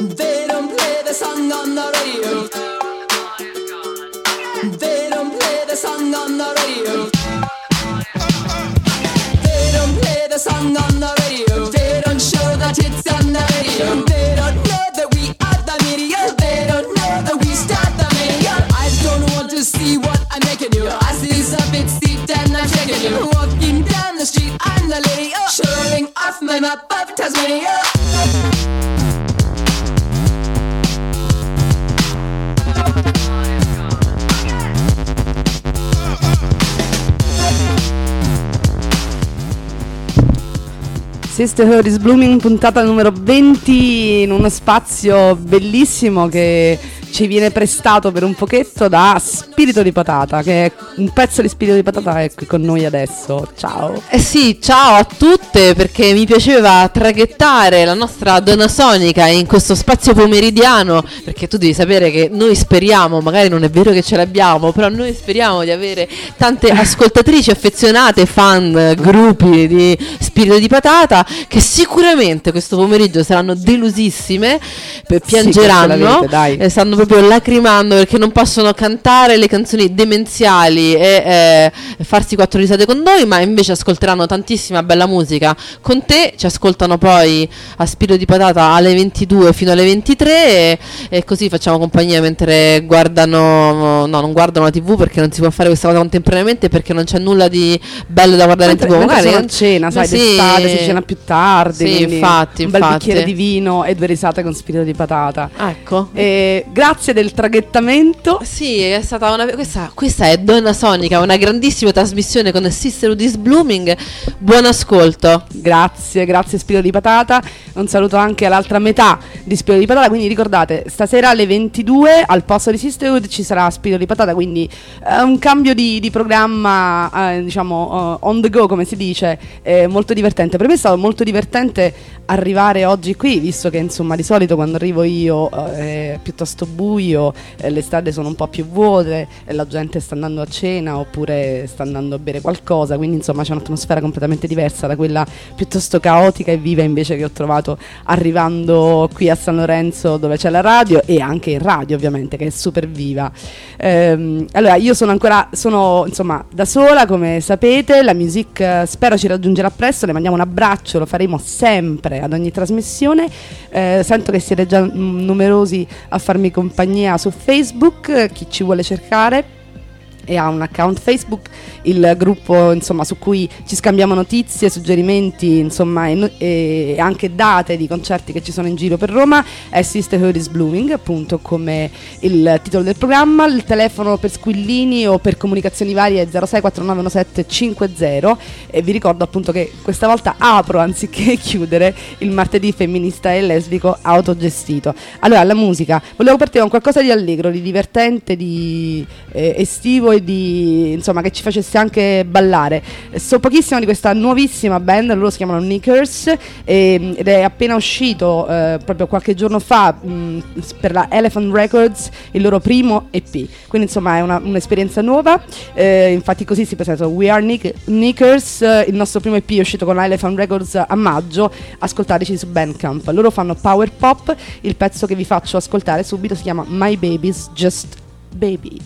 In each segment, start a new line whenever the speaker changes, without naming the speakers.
They don't play the song on the radio. They don't play the song on the radio. They don't play the song on the radio. They don't show that it's on the radio. They don't know that we are the media. They don't know that we start the media. I don't want to see what I'm making you. I see something steep and I'm shaking you. Walking down the street, I'm the lady, showing off my map of Tasmania.
Sisterhood is Blooming, puntata numero 20, in uno spazio bellissimo che ci viene prestato per un pochetto da Spirito di Patata, che è un pezzo di Spirito di Patata è qui con noi adesso. Ciao.
Eh sì, ciao a tutte, perché mi piaceva traghettare la nostra donna sonica in questo spazio pomeridiano, perché tu devi sapere che noi speriamo, magari non è vero che ce l'abbiamo, però noi speriamo di avere tante ascoltatrici affezionate, fan, gruppi di Spirito di Patata, che sicuramente questo pomeriggio saranno delusissime, piangeranno,
sì, dai.
Stanno proprio lacrimando perché non possono cantare le canzoni demenziali e farsi 4 risate con noi, ma invece ascolteranno tantissima bella musica con te. Ci ascoltano poi a Spirito di Patata alle 22 fino alle 23 e così facciamo compagnia mentre guardano, no, non guardano la TV, perché non si può fare questa cosa contemporaneamente, perché non c'è nulla di bello da guardare in TV.
Magari sono a cena, sai, d'estate si cena più tardi,
sì, infatti,
un bel bicchiere di vino e 2 risate con Spirito di Patata.
Ecco.
Grazie del traghettamento.
Sì, è stata questa è Donna Sonica, una grandissima trasmissione con Sisterhood is Blooming. Buon ascolto.
Grazie Spirito di Patata. Un saluto anche all'altra metà di Spirito di Patata. Quindi ricordate, stasera alle 22 al posto di Sisterhood ci sarà Spirito di Patata, quindi un cambio di programma, diciamo on the go, come si dice, molto divertente. Per me è stato molto divertente arrivare oggi qui, visto che insomma di solito quando arrivo io piuttosto buio, le strade sono un po' più vuote, la gente sta andando a cena oppure sta andando a bere qualcosa, quindi insomma c'è un'atmosfera completamente diversa da quella piuttosto caotica e viva invece che ho trovato arrivando qui a San Lorenzo, dove c'è la radio, e anche in radio ovviamente, che è super viva. Allora io sono insomma da sola, come sapete. La music spero ci raggiungerà presto, le mandiamo un abbraccio, lo faremo sempre ad ogni trasmissione. Sento che siete già numerosi a farmi compagnia su Facebook, chi ci vuole cercare e ha un account Facebook, il gruppo insomma su cui ci scambiamo notizie, suggerimenti insomma e anche date di concerti che ci sono in giro per Roma, è Sisterhood is Blooming, appunto come il titolo del programma. Il telefono per squillini o per comunicazioni varie è 06491750 e vi ricordo appunto che questa volta apro anziché chiudere il martedì femminista e lesbico autogestito. Allora, la musica, volevo partire con qualcosa di allegro, di divertente, di estivo e di insomma che ci facesse anche ballare. So pochissimo di questa nuovissima band, loro si chiamano Knickers ed è appena uscito proprio qualche giorno fa per la Elephant Records il loro primo EP, quindi insomma è un'esperienza nuova. Infatti così si presenta: We Are Knickers, il nostro primo EP è uscito con la Elephant Records a maggio, ascoltateci su Bandcamp. Loro fanno power pop, il pezzo che vi faccio ascoltare subito si chiama My Baby's Just Baby.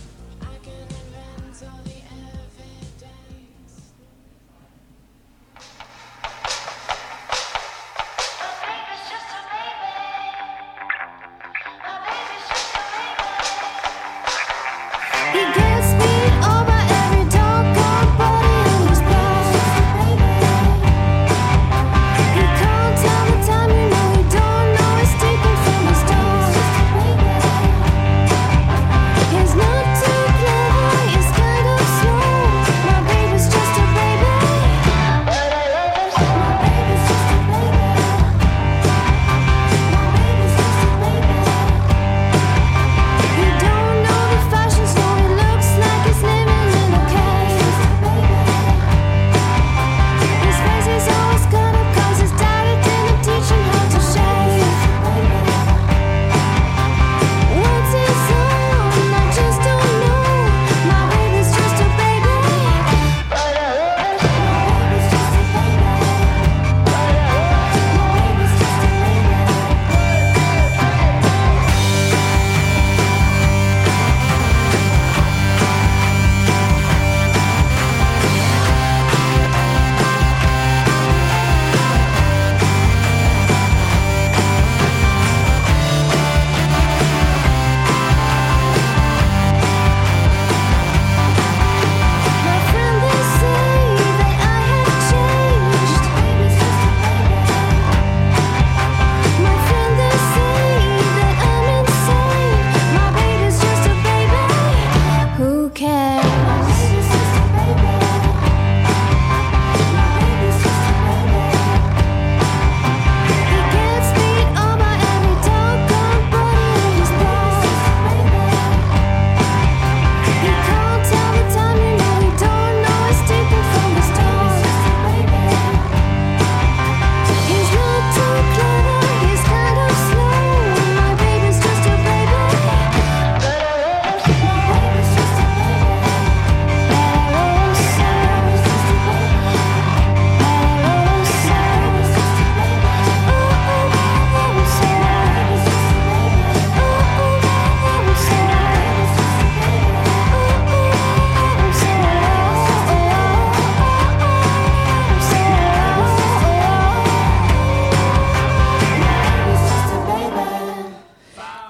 Not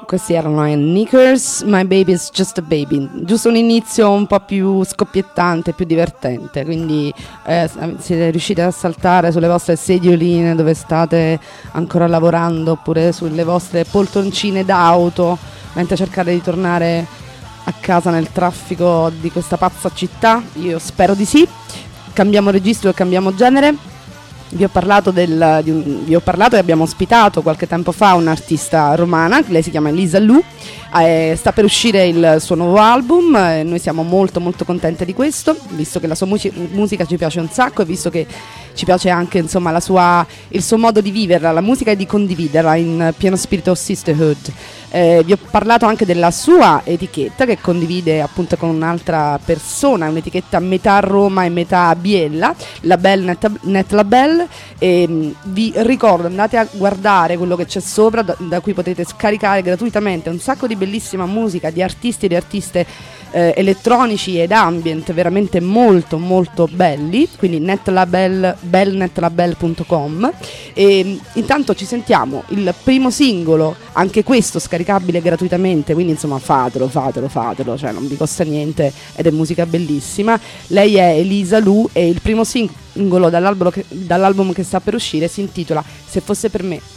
Questi erano i Knickers, My Baby's Just a Baby. Giusto un inizio un po' più scoppiettante, più divertente. Quindi siete riusciti a saltare sulle vostre sedioline dove state ancora lavorando, oppure sulle vostre poltroncine d'auto mentre cercate di tornare a casa nel traffico di questa pazza città? Io spero di sì. Cambiamo registro e cambiamo genere. Vi ho parlato e abbiamo ospitato qualche tempo fa un'artista romana, lei si chiama Elisa Lu, sta per uscire il suo nuovo album, noi siamo molto molto contenti di questo, visto che la sua musica ci piace un sacco e visto che ci piace anche insomma il suo modo di viverla, la musica e di condividerla in pieno spirito sisterhood. Vi ho parlato anche della sua etichetta che condivide appunto con un'altra persona, un'etichetta metà Roma e metà Biella, Label Net Label, e vi ricordo, andate a guardare quello che c'è sopra, da cui potete scaricare gratuitamente un sacco di bellissima musica di artisti e di artiste elettronici ed ambient veramente molto molto belli, quindi belnetlabel.com. E intanto ci sentiamo il primo singolo, anche questo scaricabile gratuitamente, quindi insomma fatelo, cioè non vi costa niente ed è musica bellissima. Lei è Elisa Lu e il primo singolo dall'album che sta per uscire si intitola Se fosse per me.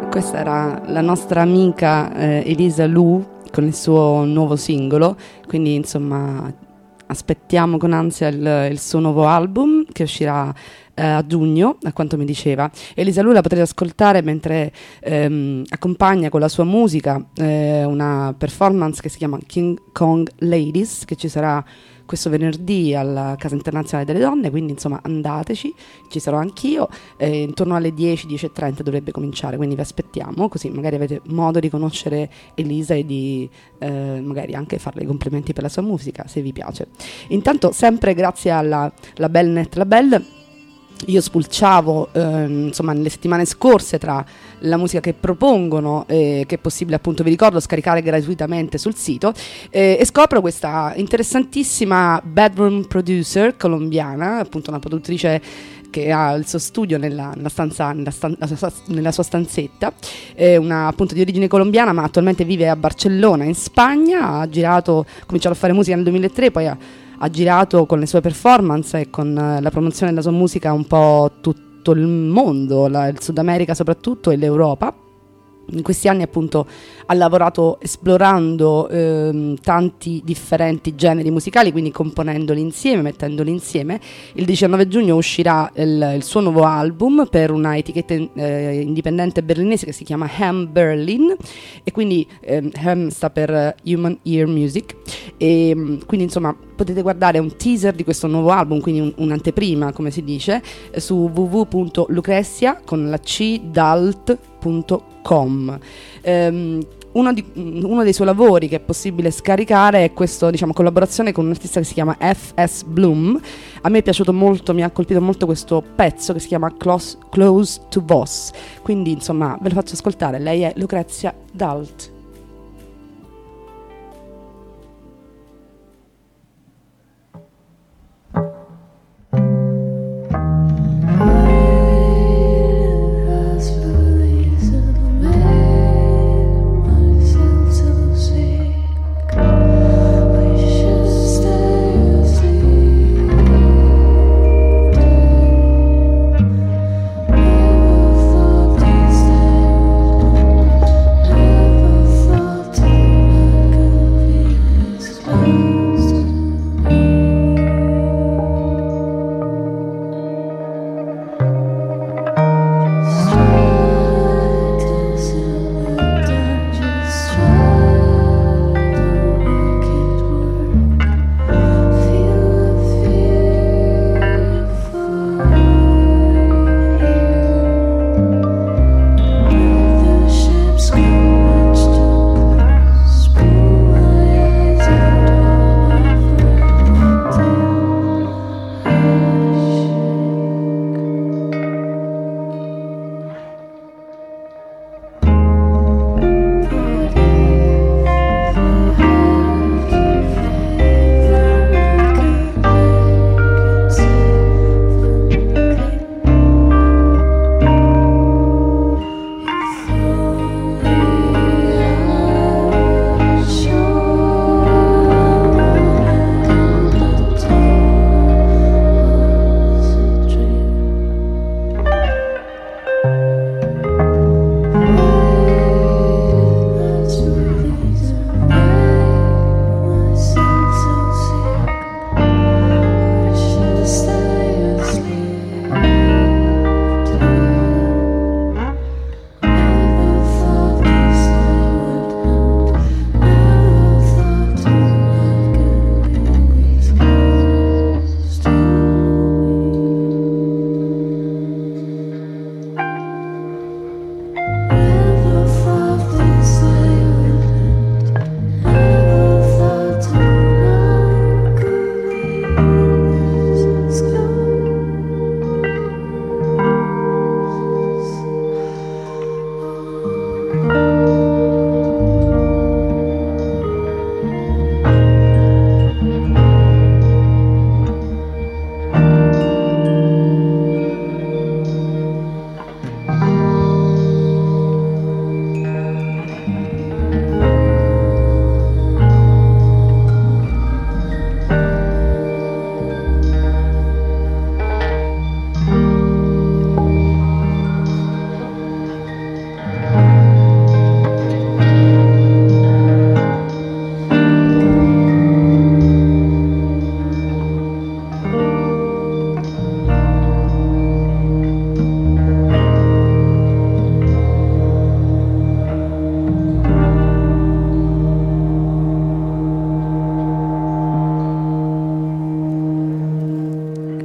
Questa era la nostra amica Elisa Lu con il suo nuovo singolo, quindi insomma aspettiamo con ansia il suo nuovo album che uscirà a giugno, a quanto mi diceva. Elisa Lu la potrete ascoltare mentre accompagna con la sua musica una performance che si chiama King Kong Ladies, che ci sarà questo venerdì alla Casa Internazionale delle Donne, quindi insomma andateci, ci sarò anch'io, intorno alle 10, 10:30 dovrebbe cominciare, quindi vi aspettiamo, così magari avete modo di conoscere Elisa e di magari anche farle i complimenti per la sua musica, se vi piace. Intanto sempre grazie alla Bellnet Label, io spulciavo insomma nelle settimane scorse tra la musica che propongono, che è possibile appunto, vi ricordo, scaricare gratuitamente sul sito, e scopro questa interessantissima bedroom producer colombiana, appunto una produttrice che ha il suo studio nella sua stanzetta, una appunto di origine colombiana ma attualmente vive a Barcellona in Spagna, ha cominciato a fare musica nel 2003, poi ha girato con le sue performance e con la promozione della sua musica un po' tutto il mondo, il Sud America soprattutto e l'Europa. In questi anni appunto ha lavorato esplorando tanti differenti generi musicali, quindi componendoli insieme, mettendoli insieme. Il 19 giugno uscirà il suo nuovo album per una etichetta indipendente berlinese che si chiama Ham Berlin, e quindi Ham sta per Human Ear Music, e quindi insomma potete guardare un teaser di questo nuovo album, quindi un'anteprima come si dice, su www.lucrezia con la C dalt.com. Uno dei suoi lavori che è possibile scaricare è questo, diciamo, collaborazione con un artista che si chiama F.S. Bloom. A me è piaciuto molto, mi ha colpito molto questo pezzo che si chiama Close to Boss, quindi insomma ve lo faccio ascoltare. Lei è Lucrezia Dalt.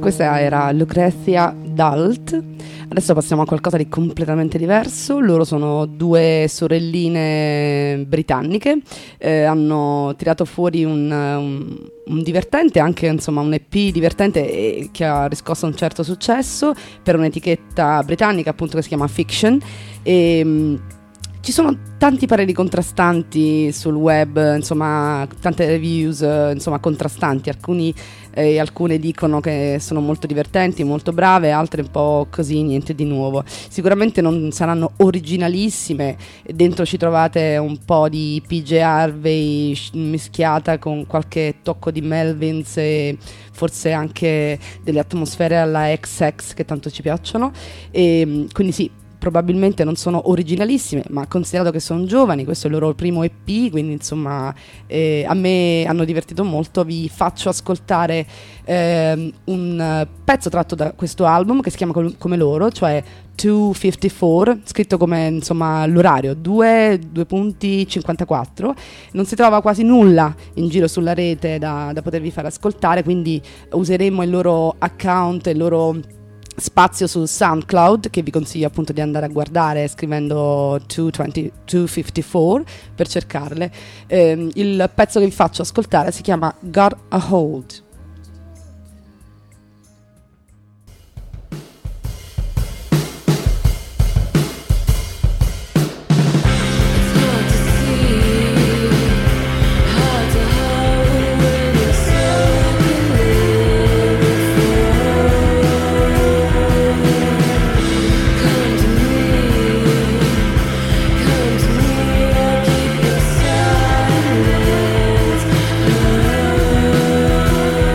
Questa era Lucrezia Dalt. Adesso passiamo a qualcosa di completamente diverso. Loro sono due sorelline britanniche, hanno tirato fuori un divertente, anche insomma un EP divertente che ha riscosso un certo successo per un'etichetta britannica appunto che si chiama Fiction. E ci sono tanti pareri contrastanti sul web, insomma tante reviews insomma contrastanti. Alcune dicono che sono molto divertenti, molto brave, altre un po' così, niente di nuovo. Sicuramente non saranno originalissime, dentro ci trovate un po' di PJ Harvey mischiata con qualche tocco di Melvins e forse anche delle atmosfere alla XX che tanto ci piacciono, e quindi sì, probabilmente non sono originalissime, ma considerato che sono giovani, questo è il loro primo EP, quindi insomma a me hanno divertito molto. Vi faccio ascoltare un pezzo tratto da questo album che si chiama come loro, cioè 2:54, scritto come insomma l'orario 2:54. Non si trova quasi nulla in giro sulla rete da potervi far ascoltare, quindi useremo il loro account, il loro spazio su SoundCloud, che vi consiglio appunto di andare a guardare scrivendo 2:54 per cercarle. Il pezzo che vi faccio ascoltare si chiama Got a Hold.
Silence.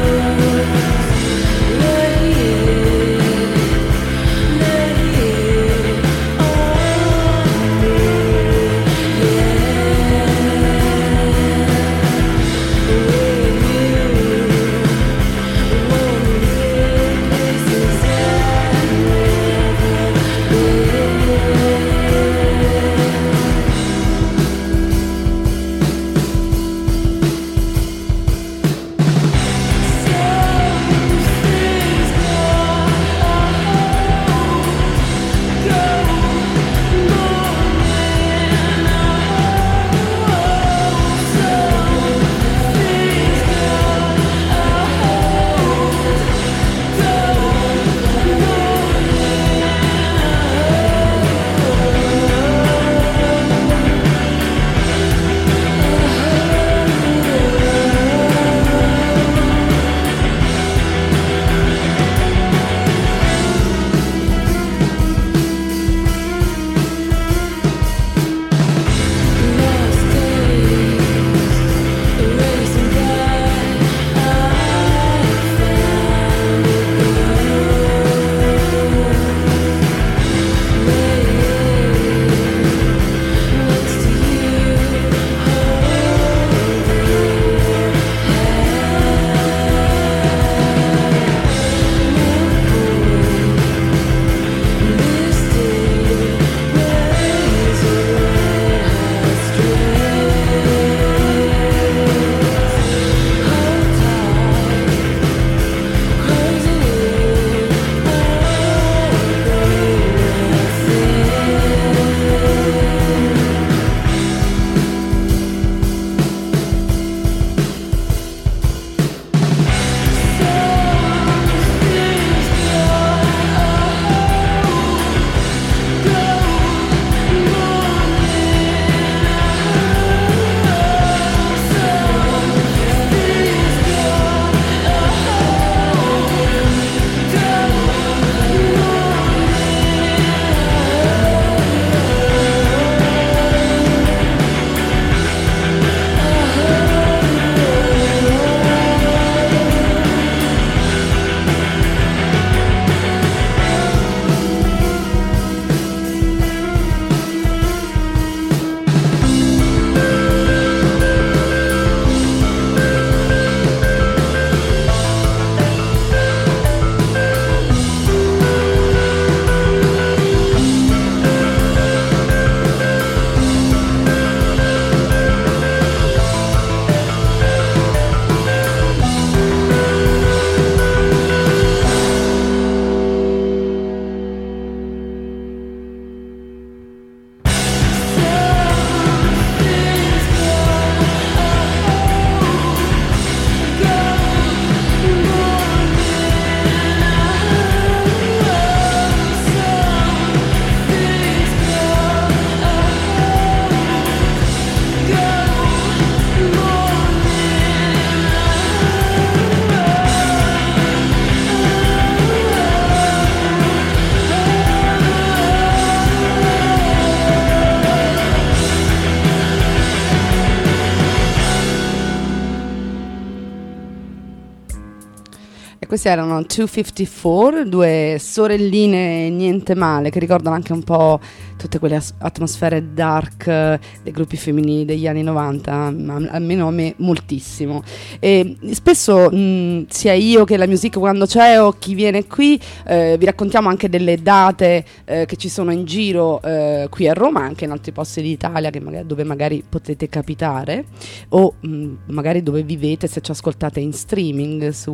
Questi erano 254, due sorelline niente male, che ricordano anche un po' tutte quelle atmosfere dark dei gruppi femminili degli anni 90, almeno a me moltissimo. E spesso sia io che la Music quando c'è o chi viene qui vi raccontiamo anche delle date che ci sono in giro qui a Roma, anche in altri posti d'Italia dove magari potete capitare, o magari dove vivete se ci ascoltate in streaming su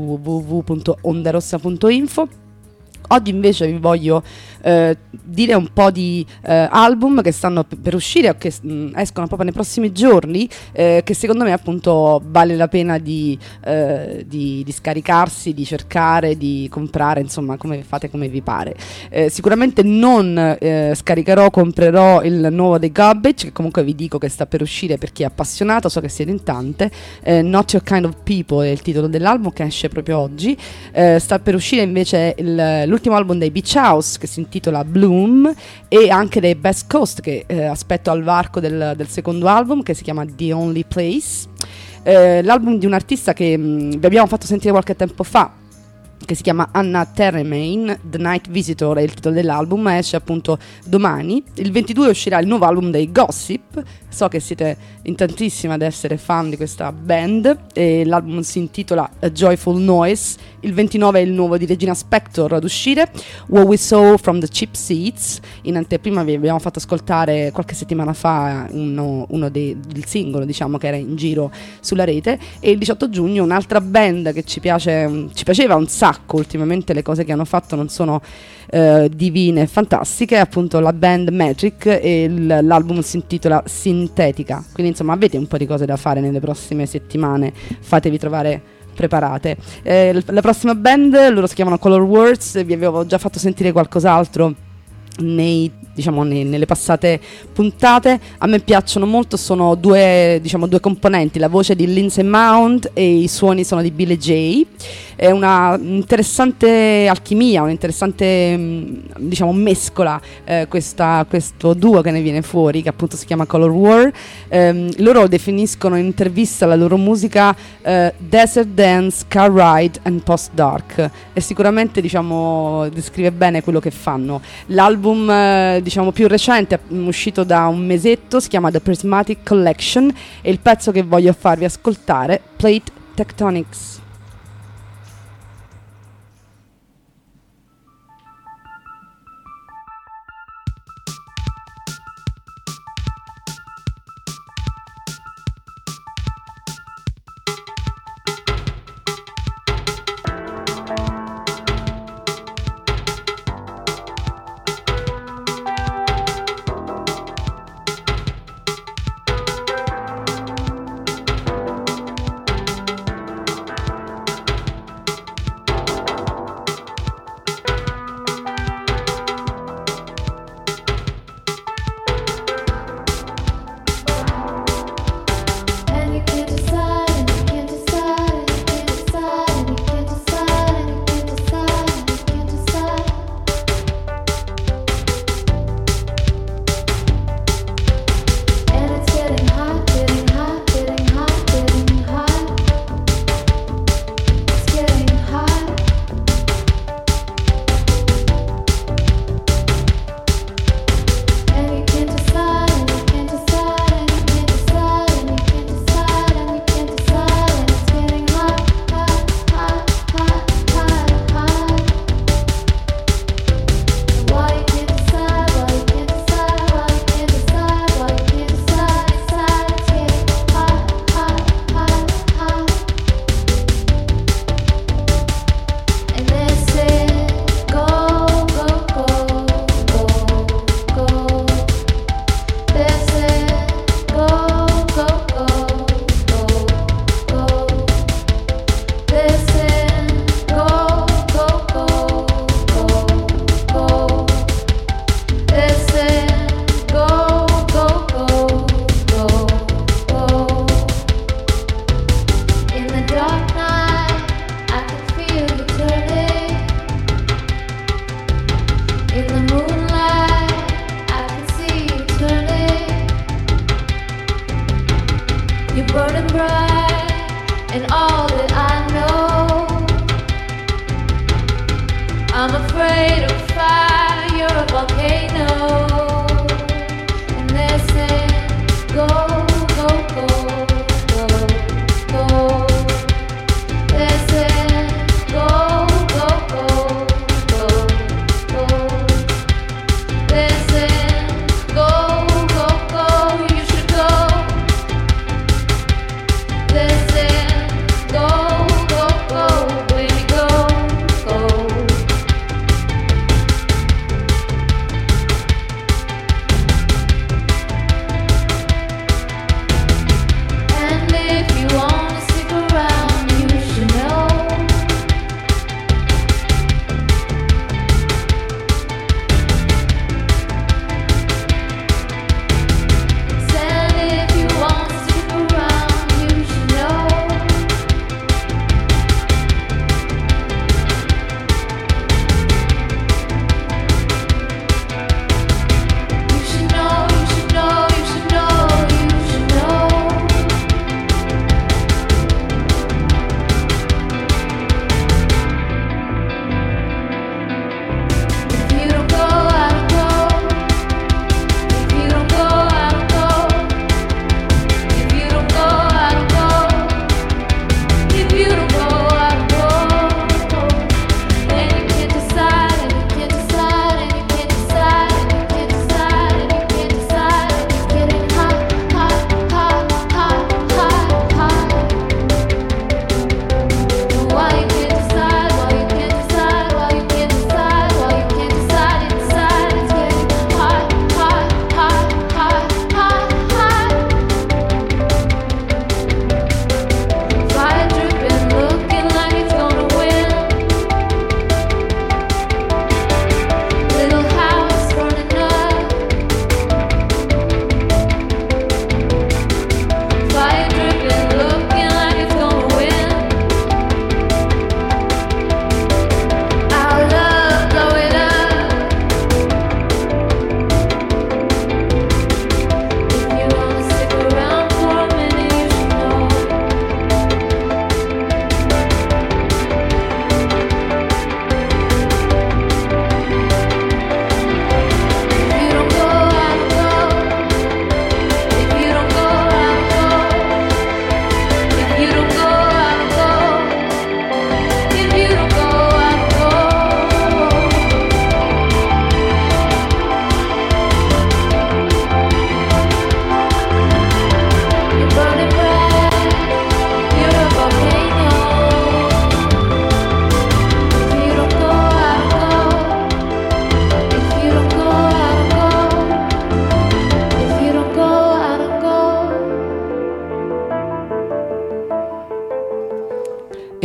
www.ondarossa.info. Oggi invece vi voglio dire un po' di album che stanno per uscire o che escono proprio nei prossimi giorni, che secondo me appunto vale la pena di scaricarsi, di cercare, di comprare, insomma come fate, come vi pare. Sicuramente non scaricherò, comprerò il nuovo dei Garbage, che comunque vi dico che sta per uscire per chi è appassionato, so che siete in tante. Not Your Kind of People è il titolo dell'album, che esce proprio oggi. Sta per uscire invece l'ultimo album dei Beach House, che si intitola Bloom, e anche dei Best Coast, che aspetto al varco del secondo album, che si chiama The Only Place. L'album di un artista che vi abbiamo fatto sentire qualche tempo fa, che si chiama Anna Terremain, The Night Visitor è il titolo dell'album, esce appunto domani. Il 22 uscirà il nuovo album dei Gossip, so che siete in tantissimi ad essere fan di questa band, e l'album si intitola A Joyful Noise. Il 29 è il nuovo di Regina Spektor ad uscire, What We Saw from the Cheap Seats. In anteprima vi abbiamo fatto ascoltare qualche settimana fa il singolo, diciamo, che era in giro sulla rete. E il 18 giugno un'altra band che ci piaceva un sacco ultimamente, le cose che hanno fatto non sono divine e fantastiche, appunto la band Metric, e l'album si intitola Sintetica. Quindi insomma avete un po' di cose da fare nelle prossime settimane, fatevi trovare preparate. La prossima band, loro si chiamano Color Words, vi avevo già fatto sentire qualcos'altro nelle passate puntate. A me piacciono molto, sono due componenti, la voce di Lindsay Mount e i suoni sono di Billy J. È una interessante alchimia, un'interessante mescola, questo duo che ne viene fuori, che appunto si chiama Color War. Loro definiscono in intervista la loro musica desert dance, car ride and post dark, e sicuramente descrive bene quello che fanno. L'album più recente, uscito da un mesetto, si chiama The Prismatic Collection, e il pezzo che voglio farvi ascoltare, Plate Tectonics.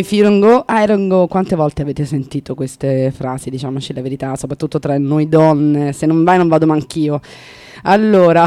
If you don't go, I don't go. Quante volte avete sentito queste frasi, diciamoci la verità, soprattutto tra noi donne? Se non vai non vado manch'io. Allora,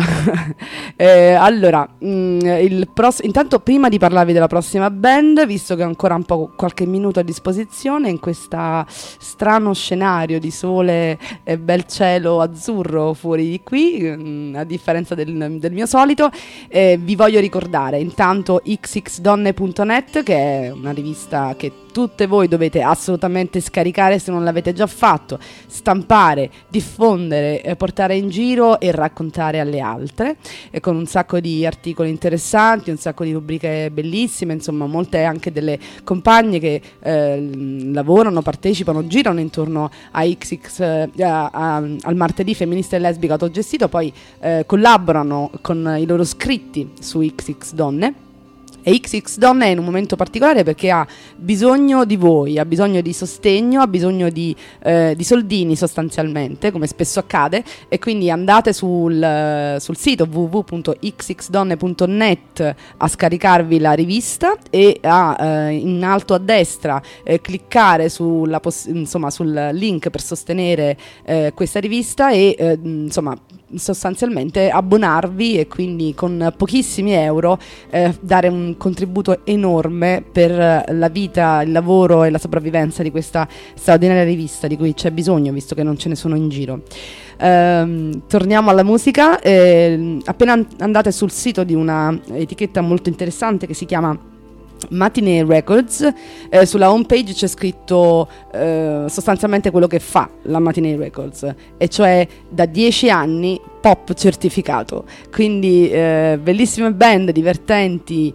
intanto prima di parlarvi della prossima band, visto che ho ancora un po' qualche minuto a disposizione in questo strano scenario di sole e bel cielo azzurro fuori di qui, a differenza del mio solito, vi voglio ricordare intanto xxdonne.net, che è una rivista che tutte voi dovete assolutamente scaricare se non l'avete già fatto, stampare, diffondere, portare in giro e raccontare alle altre, e con un sacco di articoli interessanti, un sacco di rubriche bellissime, insomma molte anche delle compagne che lavorano, partecipano, girano intorno a al martedì femminista e lesbica autogestito, poi collaborano con i loro scritti su XX Donne. E XX Donne è in un momento particolare perché ha bisogno di voi, ha bisogno di sostegno, ha bisogno di soldini sostanzialmente, come spesso accade, e quindi andate sul sito www.xxdonne.net a scaricarvi la rivista e in alto a destra cliccare sul link per sostenere questa rivista e insomma sostanzialmente abbonarvi, e quindi con pochissimi euro dare un contributo enorme per la vita, il lavoro e la sopravvivenza di questa straordinaria rivista di cui c'è bisogno, visto che non ce ne sono in giro. Torniamo alla musica. Appena andate sul sito di una etichetta molto interessante che si chiama Matinee Records, sulla home page c'è scritto sostanzialmente quello che fa la Matinee Records, e cioè da 10 anni pop certificato, quindi bellissime band divertenti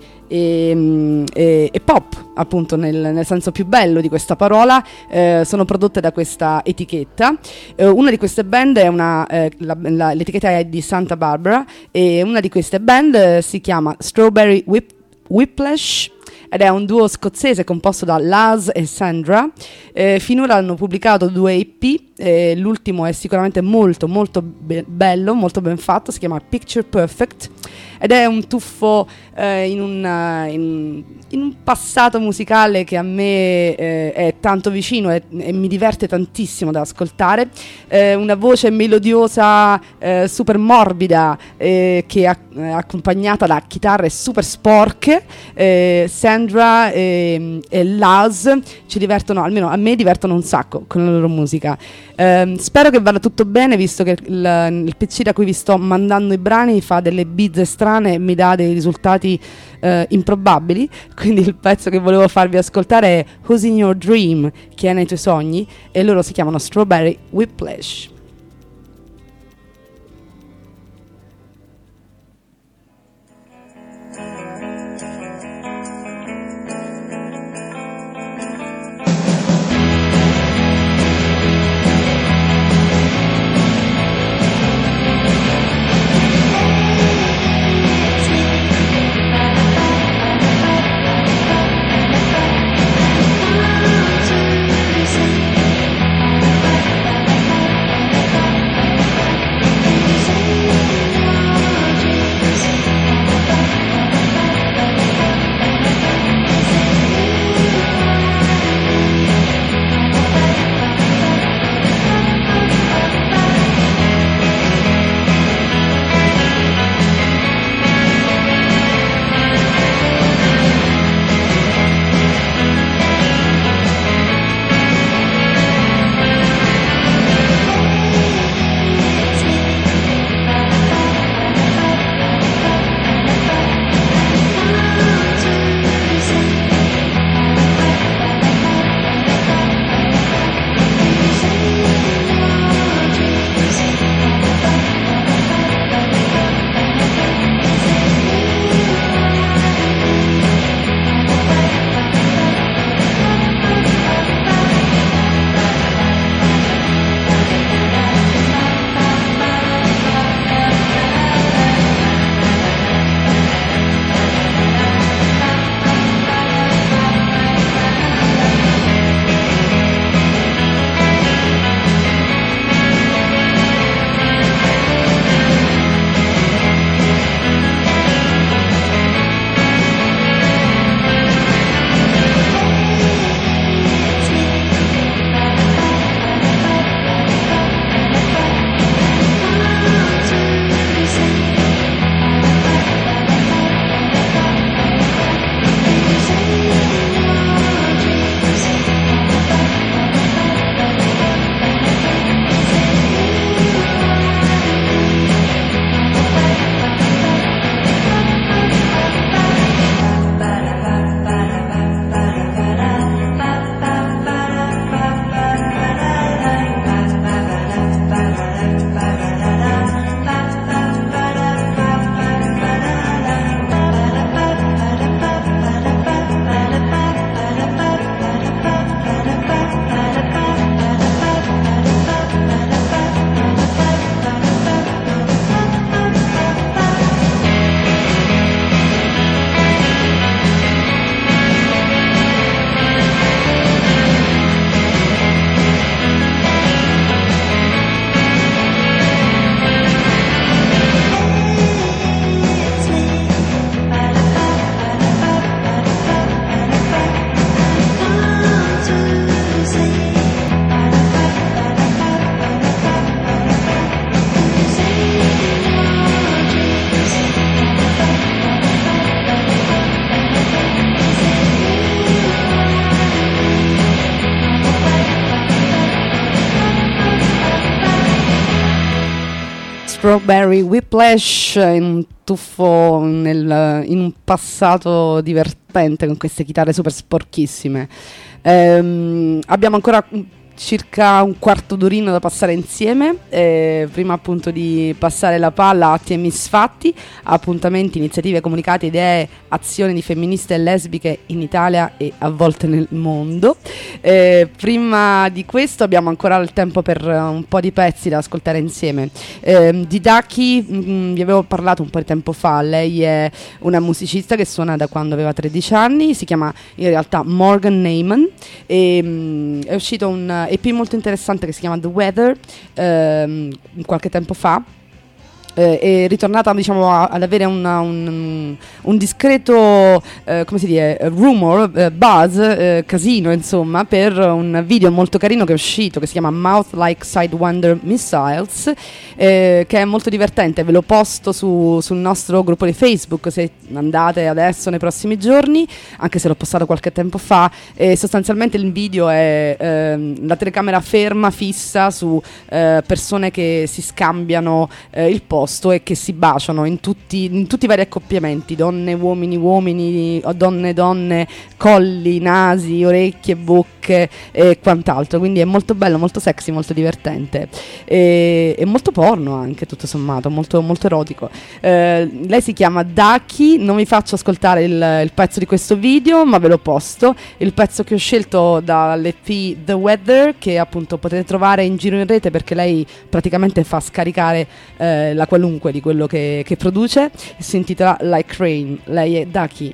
e pop, appunto nel senso più bello di questa parola, sono prodotte da questa etichetta. Una di queste band è l'etichetta è di Santa Barbara, e una di queste band si chiama Strawberry Whiplash, ed è un duo scozzese composto da Laz e Sandra. Finora hanno pubblicato 2 EP, l'ultimo è sicuramente molto molto bello, molto ben fatto, si chiama Picture Perfect, ed è un tuffo in un passato musicale che a me è tanto vicino e mi diverte tantissimo da ascoltare. Una voce melodiosa, super morbida, che è accompagnata da chitarre super sporche. Sandra e Laz ci divertono, almeno a me divertono un sacco con la loro musica. Spero che vada tutto bene, visto che il PC da cui vi sto mandando i brani fa delle bizze strane e mi dà dei risultati improbabili. Quindi il pezzo che volevo farvi ascoltare è Who's in Your Dream, chi è nei tuoi sogni, e loro si chiamano Strawberry Whiplash. Strawberry Whiplash, in un tuffo in un passato divertente con queste chitarre super sporchissime. Abbiamo ancora circa un quarto d'orino da passare insieme, prima appunto di passare la palla a atti e misfatti, appuntamenti, iniziative, comunicati, idee, azioni di femministe e lesbiche in Italia e a volte nel mondo. Prima di questo abbiamo ancora il tempo per un po' di pezzi da ascoltare insieme. Di Ducky vi avevo parlato un po' di tempo fa. Lei è una musicista che suona da quando aveva 13 anni, si chiama in realtà Morgan Neyman, e è uscito un EP molto interessante che si chiama The Weather qualche tempo fa. È ritornata, diciamo, ad avere un discreto come si dice, rumor, buzz, casino, insomma, per un video molto carino che è uscito, che si chiama Mouth Like Sidewinder Missiles, che è molto divertente. Ve lo posto sul nostro gruppo di Facebook, se andate adesso nei prossimi giorni, anche se l'ho postato qualche tempo fa. Sostanzialmente il video è la telecamera ferma, fissa su persone che si scambiano il posto e che si baciano in tutti i vari accoppiamenti, donne, uomini, donne, colli, nasi, orecchie, bocche e quant'altro. Quindi è molto bello, molto sexy, molto divertente e molto porno anche, tutto sommato, molto, molto erotico. Lei si chiama Ducky. Non vi faccio ascoltare il pezzo di questo video, ma ve lo posto. Il pezzo che ho scelto dall'EP The Weather, che appunto potete trovare in giro in rete, perché lei praticamente fa scaricare la qualunque di quello che produce. Si intitola Like Rain. Lei è Ducky.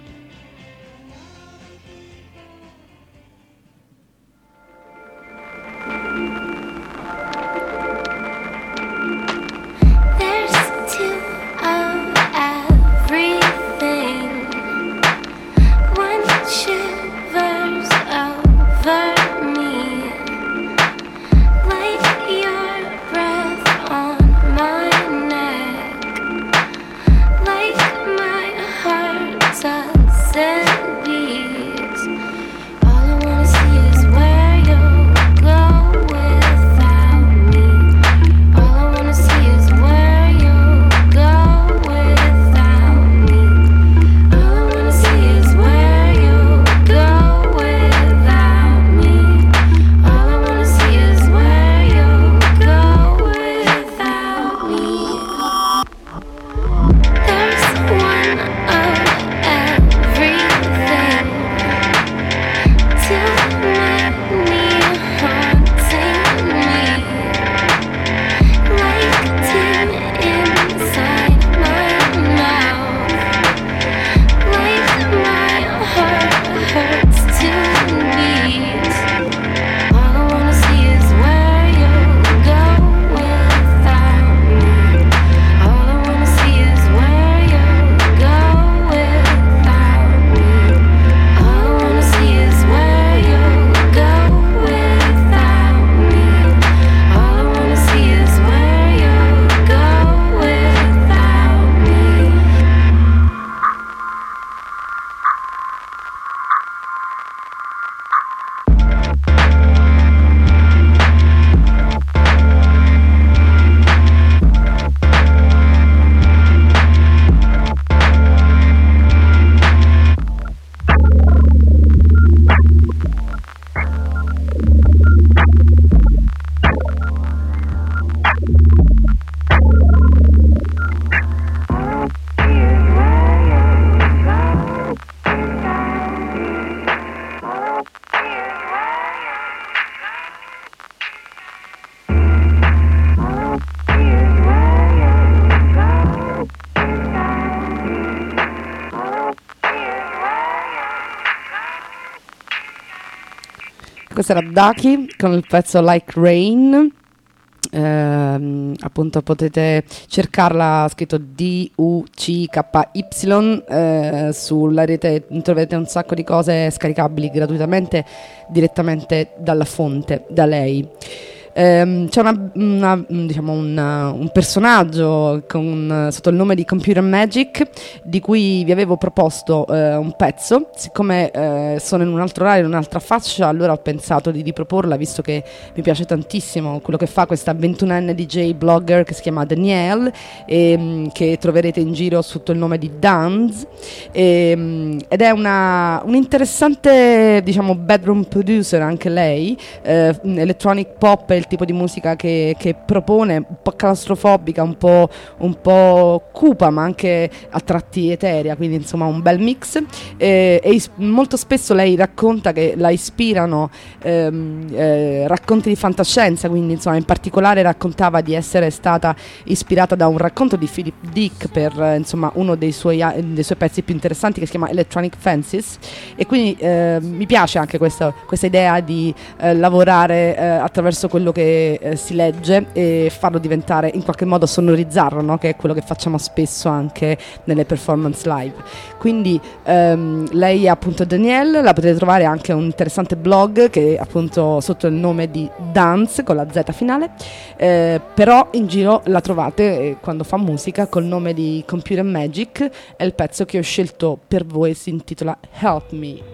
Questa era Ducky con il pezzo Like Rain. Appunto potete cercarla, scritto DUCKY, sulla rete troverete un sacco di cose scaricabili gratuitamente direttamente dalla fonte, da lei. C'è diciamo un personaggio sotto il nome di Computer Magic, di cui vi avevo proposto un pezzo. Siccome sono in un altro orario, in un'altra fascia, allora ho pensato di riproporla, visto che mi piace tantissimo quello che fa questa 21enne DJ blogger che si chiama Danielle, che troverete in giro sotto il nome di Danz, ed è un interessante, diciamo, bedroom producer anche lei. Electronic pop è il tipo di musica che propone, un po' claustrofobica, un po' cupa, ma anche a tratti eterea, quindi insomma un bel mix. Molto spesso lei racconta che la ispirano racconti di fantascienza, quindi insomma in particolare raccontava di essere stata ispirata da un racconto di Philip Dick per insomma uno dei suoi pezzi più interessanti, che si chiama Electronic Fences, e quindi mi piace anche questa idea di lavorare attraverso quello che si legge e farlo diventare, in qualche modo sonorizzarlo, no? Che è quello che facciamo spesso anche nelle performance live. Quindi lei è appunto Danielle, la potete trovare anche un interessante blog che è appunto sotto il nome di Dance con la Z finale, però in giro la trovate quando fa musica col nome di Computer Magic, e il pezzo che ho scelto per voi si intitola Help Me.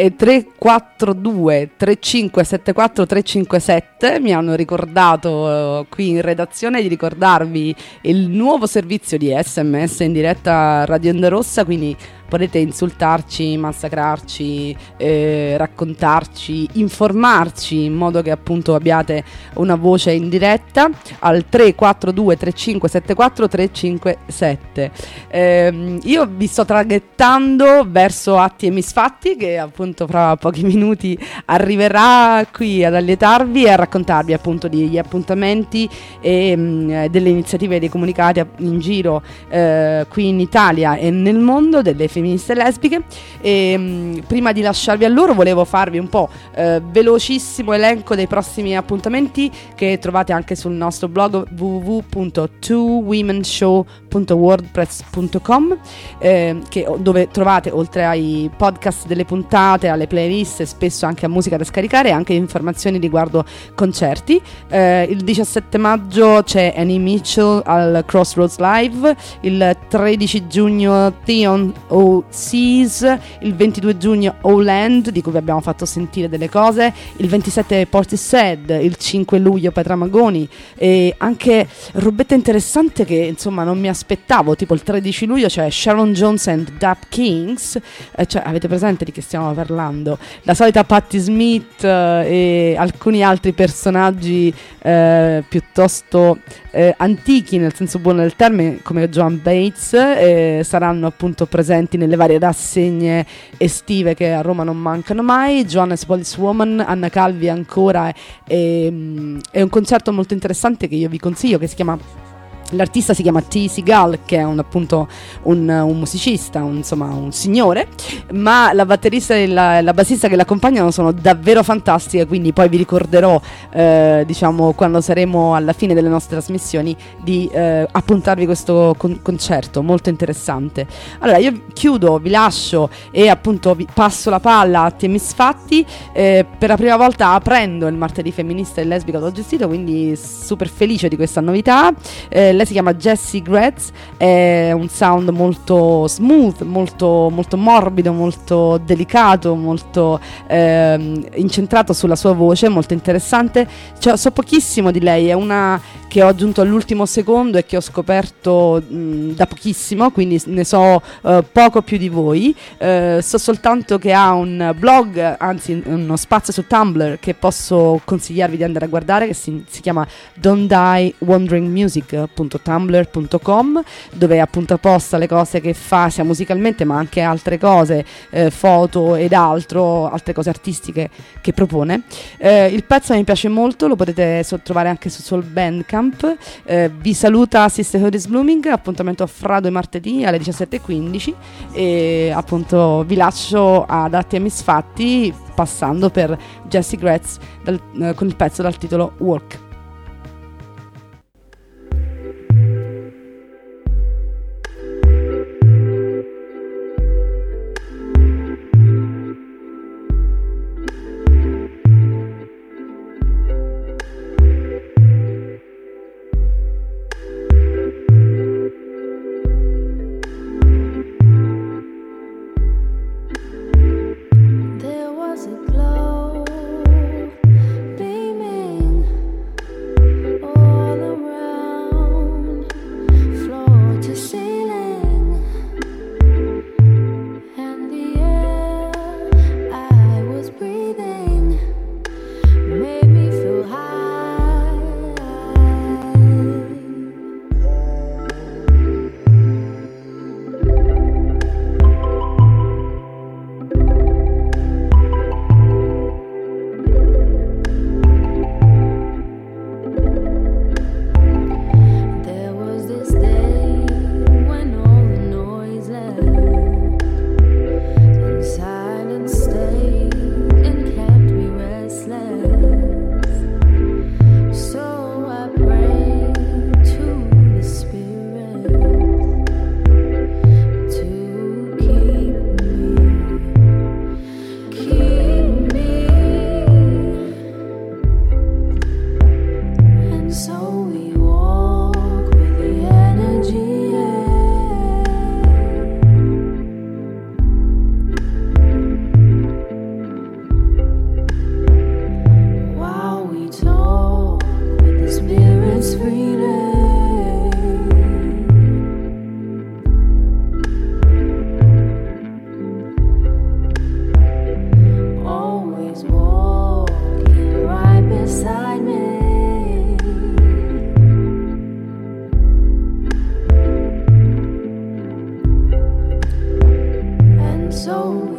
e 342 3574 357 mi hanno ricordato qui in redazione di ricordarvi il nuovo servizio di SMS in diretta a Radio Onda Rossa, quindi potete insultarci, massacrarci, raccontarci, informarci in modo che appunto abbiate una voce in diretta al 342 3574 357. Io vi sto traghettando verso Atti e Misfatti, che appunto fra pochi minuti arriverà qui ad allietarvi e a raccontarvi appunto degli appuntamenti e delle iniziative e dei comunicati in giro qui in Italia e nel mondo delle femministe lesbiche. E prima di lasciarvi a loro volevo farvi un po' velocissimo elenco dei prossimi appuntamenti che trovate anche sul nostro blog www.twowomenshow.wordpress.com, dove trovate, oltre ai podcast delle puntate, alle playlist e spesso anche a musica da scaricare, anche informazioni riguardo concerti. Il 17 maggio c'è Annie Mitchell al Crossroads Live, il 13 giugno Theon O'Seas, il 22 giugno O'Land, di cui vi abbiamo fatto sentire delle cose, il 27 Portishead, il 5 luglio Petra Magoni, e anche robetta interessante che insomma non mi aspettavo, tipo il 13 luglio c'è Sharon Jones and Dap Kings, cioè avete presente di che stiamo parlando? La solita Patti Smith e alcuni altri personaggi piuttosto antichi nel senso buono del termine, come Joan Bates, saranno appunto presenti nelle varie rassegne estive che a Roma non mancano mai. Johannes Policewoman, Anna Calvi ancora, è un concerto molto interessante che io vi consiglio, che si chiama, l'artista si chiama T. Seagal, che è appunto un musicista, insomma un signore, ma la batterista e la bassista che l'accompagnano sono davvero fantastiche, quindi poi vi ricorderò diciamo quando saremo alla fine delle nostre trasmissioni di appuntarvi questo concerto molto interessante. Allora io chiudo, vi lascio e appunto vi passo la palla a Atti e Misfatti, per la prima volta aprendo il martedì femminista e lesbica che ho gestito, quindi super felice di questa novità. Lei si chiama Jessie Gretz, è un sound molto smooth, molto, molto morbido, molto delicato, molto incentrato sulla sua voce, molto interessante. Cioè, so pochissimo di lei, è una che ho aggiunto all'ultimo secondo e che ho scoperto da pochissimo, quindi ne so poco più di voi. So soltanto che ha un blog, anzi uno spazio su Tumblr che posso consigliarvi di andare a guardare, che si chiama don'tdiewonderingmusic.tumblr.com, dove appunto posta le cose che fa sia musicalmente ma anche altre cose, foto ed altre cose artistiche che propone. Il pezzo mi piace molto, lo potete trovare anche sul Bandcamp. Vi saluta Sisterhood is Blooming, appuntamento fra 2 martedì alle 17:15 e appunto vi lascio ad Atti e Misfatti passando per Jessie Gretz con il pezzo dal titolo Walk.
There was a glow beaming so